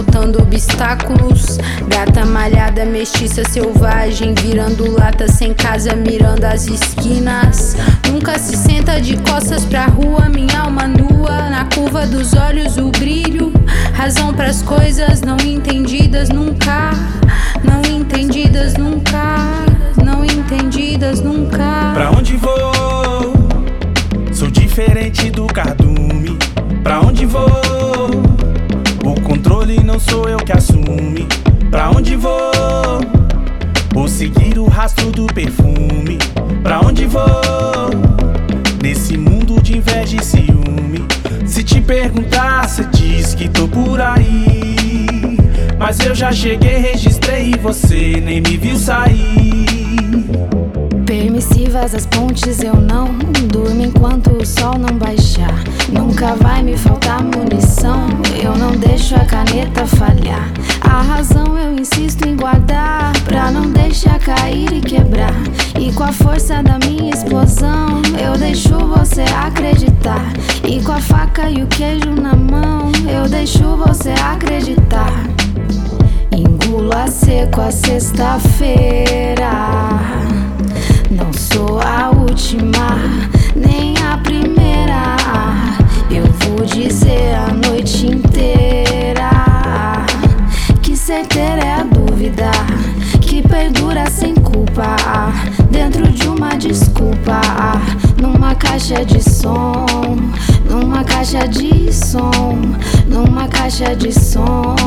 saltando obstáculos. Gata malhada, mestiça selvagem, virando lata sem casa, mirando as esquinas. Nunca se senta de costas pra rua, minha alma nua, na curva dos olhos o brilho. Razão pras coisas não entendidas nunca, não entendidas nunca, não entendidas nunca. Pra onde vou? Sou diferente do cardume. Pra onde vou? O controle não sou eu que assume. Pra onde vou? Vou seguir o rastro do perfume. Pra onde vou? Nesse mundo de inveja e ciúme. Se te perguntar, cê diz que tô por aí, mas eu já cheguei, registrei e você nem me viu sair. Permissivas as pontes, eu não durmo enquanto o sol não baixar. Nunca vai me faltar munição, eu não deixo a caneta falhar. A razão eu insisto em guardar, pra não deixar cair e quebrar. E com a força da minha explosão, eu deixo você acreditar. E com a faca e o queijo na mão, eu deixo você acreditar. Engula seco a sexta-feira. Não sou a última, nem a primeira. Eu vou dizer a noite inteira que certeira é a dúvida que perdura sem culpa, dentro de uma desculpa, numa caixa de som, numa caixa de som, numa caixa de som.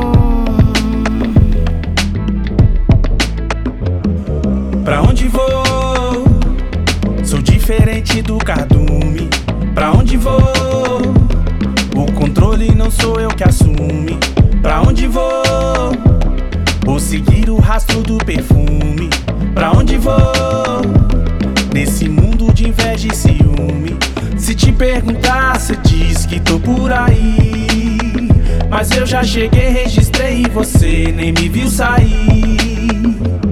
Pra onde vou? Sou diferente do cardume. Pra onde vou? O controle não sou eu que assume. Pra onde vou? Vou seguir o rastro do perfume. Pra onde vou? Nesse mundo de inveja e ciúme. Se te perguntar, cê diz que tô por aí, mas eu já cheguei, registrei e você nem me viu sair.